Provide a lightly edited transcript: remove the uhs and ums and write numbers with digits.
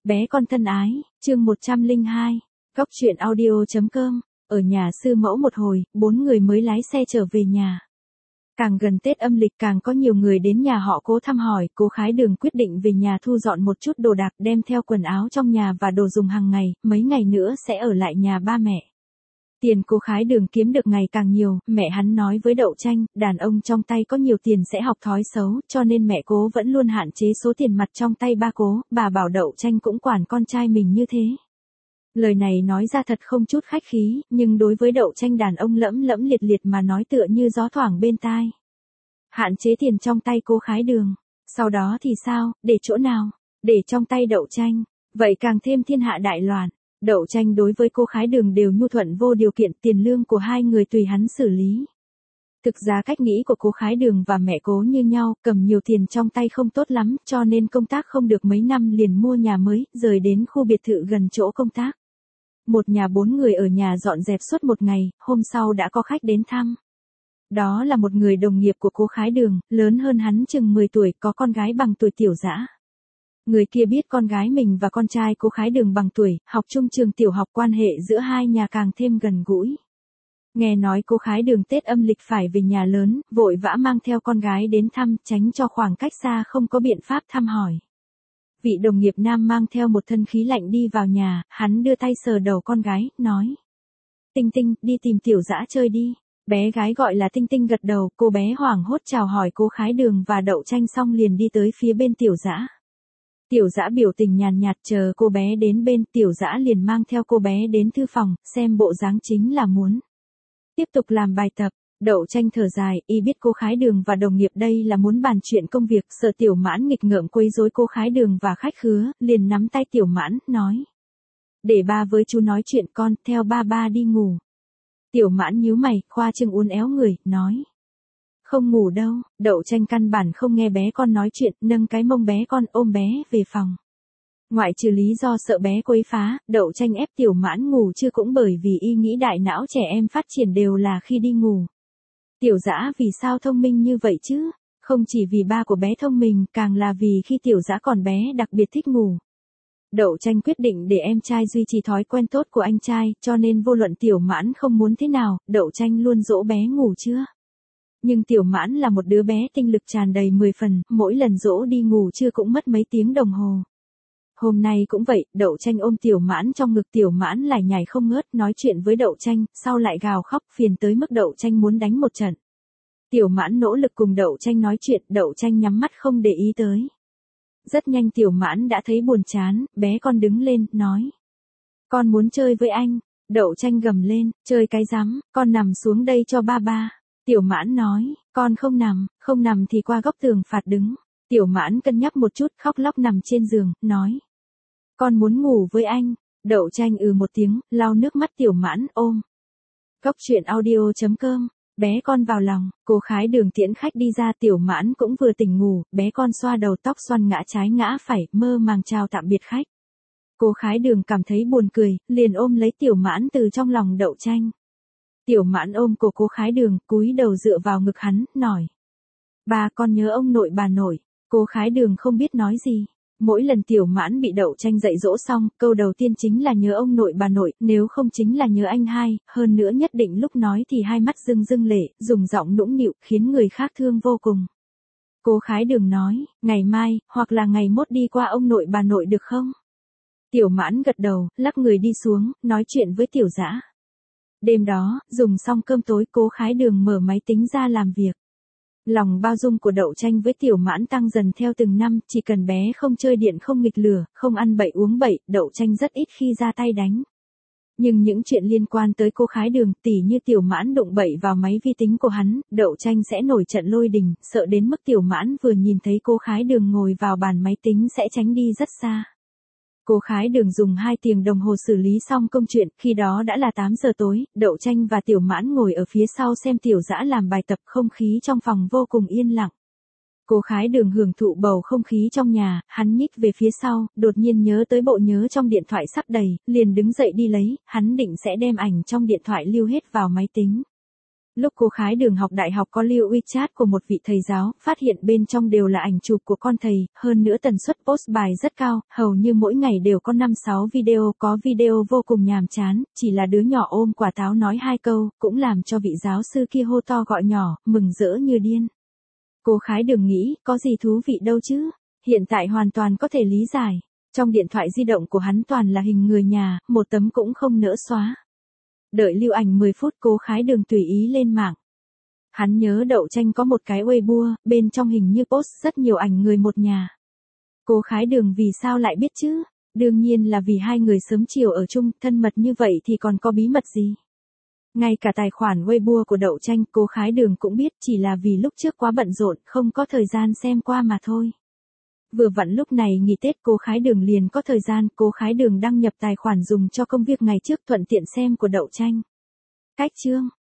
Bé con thân ái, chương 102, Góc truyện audio.com, ở nhà sư mẫu một hồi, 4 người mới lái xe trở về nhà. Càng gần Tết âm lịch càng có nhiều người đến nhà họ Cố thăm hỏi, Cố Khái Đường quyết định về nhà thu dọn một chút đồ đạc đem theo quần áo trong nhà và đồ dùng hàng ngày, mấy ngày nữa sẽ ở lại nhà ba mẹ. Tiền Cố Khái Đường kiếm được ngày càng nhiều, mẹ hắn nói với Đậu Tranh, đàn ông trong tay có nhiều tiền sẽ học thói xấu, cho nên mẹ Cố vẫn luôn hạn chế số tiền mặt trong tay ba Cố, bà bảo Đậu Tranh cũng quản con trai mình như thế. Lời này nói ra thật không chút khách khí, nhưng đối với Đậu Tranh đàn ông lẫm lẫm liệt liệt mà nói tựa như gió thoảng bên tai. Hạn chế tiền trong tay Cố Khái Đường, sau đó thì sao, để chỗ nào, để trong tay Đậu Tranh, vậy càng thêm thiên hạ đại loạn. Đậu Tranh đối với Cố Khái Đường đều nhu thuận vô điều kiện, tiền lương của hai người tùy hắn xử lý. Thực ra cách nghĩ của Cố Khái Đường và mẹ Cố như nhau, cầm nhiều tiền trong tay không tốt lắm, cho nên công tác không được mấy năm liền mua nhà mới, rời đến khu biệt thự gần chỗ công tác. Một nhà 4 người ở nhà dọn dẹp suốt một ngày, hôm sau đã có khách đến thăm. Đó là một người đồng nghiệp của Cố Khái Đường, lớn hơn hắn chừng 10 tuổi, có con gái bằng tuổi Tiểu Dã. Người kia biết con gái mình và con trai Cố Khái Đường bằng tuổi, học chung trường tiểu học, quan hệ giữa hai nhà càng thêm gần gũi. Nghe nói Cố Khái Đường Tết âm lịch phải về nhà lớn, vội vã mang theo con gái đến thăm, tránh cho khoảng cách xa không có biện pháp thăm hỏi. Vị đồng nghiệp nam mang theo một thân khí lạnh đi vào nhà, hắn đưa tay sờ đầu con gái, nói: Tinh Tinh, đi tìm Tiểu Dã chơi đi. Bé gái gọi là Tinh Tinh gật đầu, cô bé hoảng hốt chào hỏi Cố Khái Đường và Đậu Tranh xong liền đi tới phía bên Tiểu Dã. Tiểu Dã biểu tình nhàn nhạt chờ cô bé đến bên, Tiểu Dã liền mang theo cô bé đến thư phòng, xem bộ dáng chính là muốn tiếp tục làm bài tập. Đậu Tranh thở dài, y biết Cố Khái Đường và đồng nghiệp đây là muốn bàn chuyện công việc, sợ Tiểu Mãn nghịch ngợm quấy rối Cố Khái Đường và khách khứa, liền nắm tay Tiểu Mãn, nói: Để ba với chú nói chuyện, con, theo ba đi ngủ. Tiểu Mãn nhíu mày, khoa trương uốn éo người, nói: Không ngủ đâu. Đậu Tranh căn bản không nghe bé con nói chuyện, nâng cái mông bé con ôm bé về phòng. Ngoại trừ lý do sợ bé quấy phá, Đậu Tranh ép Tiểu Mãn ngủ chưa cũng bởi vì y nghĩ đại não trẻ em phát triển đều là khi đi ngủ. Tiểu Dã vì sao thông minh như vậy chứ? Không chỉ vì ba của bé thông minh, càng là vì khi Tiểu Dã còn bé đặc biệt thích ngủ. Đậu Tranh quyết định để em trai duy trì thói quen tốt của anh trai, cho nên vô luận Tiểu Mãn không muốn thế nào, Đậu Tranh luôn dỗ bé ngủ trưa. Nhưng Tiểu Mãn là một đứa bé tinh lực tràn đầy 10 phần, mỗi lần dỗ đi ngủ trưa cũng mất mấy tiếng đồng hồ. Hôm nay cũng vậy, Đậu Tranh ôm Tiểu Mãn trong ngực, Tiểu Mãn lải nhải không ngớt, nói chuyện với Đậu Tranh, sau lại gào khóc, phiền tới mức Đậu Tranh muốn đánh một trận. Tiểu Mãn nỗ lực cùng Đậu Tranh nói chuyện, Đậu Tranh nhắm mắt không để ý tới. Rất nhanh Tiểu Mãn đã thấy buồn chán, bé con đứng lên, nói: Con muốn chơi với anh. Đậu Tranh gầm lên: Chơi cái rắm, con nằm xuống đây cho ba. Tiểu Mãn nói: Con không nằm thì qua góc tường phạt đứng. Tiểu Mãn cân nhắc một chút, khóc lóc nằm trên giường, nói: Con muốn ngủ với anh. Đậu Tranh một tiếng, lau nước mắt Tiểu Mãn, ôm. Góc truyện audio.com, bé con vào lòng. Cố Khái Đường tiễn khách đi ra, Tiểu Mãn cũng vừa tỉnh ngủ, bé con xoa đầu tóc xoăn ngã trái ngã phải, mơ màng chào tạm biệt khách. Cố Khái Đường cảm thấy buồn cười, liền ôm lấy Tiểu Mãn từ trong lòng Đậu Tranh. Tiểu Mãn ôm cổ Cố Khái Đường, cúi đầu dựa vào ngực hắn, nói: Ba, con nhớ ông nội bà nội. Cố Khái Đường không biết nói gì. Mỗi lần Tiểu Mãn bị Đậu Tranh dạy dỗ xong, câu đầu tiên chính là nhớ ông nội bà nội, nếu không chính là nhớ anh hai, hơn nữa nhất định lúc nói thì hai mắt rưng rưng lệ, dùng giọng nũng nịu, khiến người khác thương vô cùng. Cố Khái Đường nói: Ngày mai, hoặc là ngày mốt đi qua ông nội bà nội được không? Tiểu Mãn gật đầu, lắc người đi xuống, nói chuyện với Tiểu Dã. Đêm đó, dùng xong cơm tối, Cố Khái Đường mở máy tính ra làm việc. Lòng bao dung của Đậu Tranh với Tiểu Mãn tăng dần theo từng năm, chỉ cần bé không chơi điện, không nghịch lửa, không ăn bậy uống bậy, Đậu Tranh rất ít khi ra tay đánh. Nhưng những chuyện liên quan tới Cố Khái Đường, tỉ như Tiểu Mãn đụng bậy vào máy vi tính của hắn, Đậu Tranh sẽ nổi trận lôi đình, sợ đến mức Tiểu Mãn vừa nhìn thấy Cố Khái Đường ngồi vào bàn máy tính sẽ tránh đi rất xa. Cố Khái Đường dùng 2 tiếng đồng hồ xử lý xong công chuyện, khi đó đã là 8 giờ tối, Đậu Tranh và Tiểu Mãn ngồi ở phía sau xem Tiểu Dã làm bài tập, không khí trong phòng vô cùng yên lặng. Cố Khái Đường hưởng thụ bầu không khí trong nhà, hắn nhích về phía sau, đột nhiên nhớ tới bộ nhớ trong điện thoại sắp đầy, liền đứng dậy đi lấy, hắn định sẽ đem ảnh trong điện thoại lưu hết vào máy tính. Lúc cô Khái Đường học đại học có lưu WeChat của một vị thầy giáo, phát hiện bên trong đều là ảnh chụp của con thầy, hơn nữa tần suất post bài rất cao, hầu như mỗi ngày đều có 5-6 video, có video vô cùng nhàm chán, chỉ là đứa nhỏ ôm quả táo nói 2 câu, cũng làm cho vị giáo sư kia hô to gọi nhỏ, mừng rỡ như điên. Cô Khái Đường nghĩ, có gì thú vị đâu chứ, hiện tại hoàn toàn có thể lý giải. Trong điện thoại di động của hắn toàn là hình người nhà, một tấm cũng không nỡ xóa. Đợi lưu ảnh 10 phút cô Khái Đường tùy ý lên mạng. Hắn nhớ Đậu Tranh có một cái Weibo, bên trong hình như post rất nhiều ảnh người một nhà. Cô Khái Đường vì sao lại biết chứ? Đương nhiên là vì hai người sớm chiều ở chung, thân mật như vậy thì còn có bí mật gì? Ngay cả tài khoản Weibo của Đậu Tranh cô Khái Đường cũng biết, chỉ là vì lúc trước quá bận rộn, không có thời gian xem qua mà thôi. Vừa vặn lúc này nghỉ Tết cô Khái Đường liền có thời gian, cô Khái Đường đăng nhập tài khoản dùng cho công việc ngày trước thuận tiện xem của Đậu Tranh. Cách chương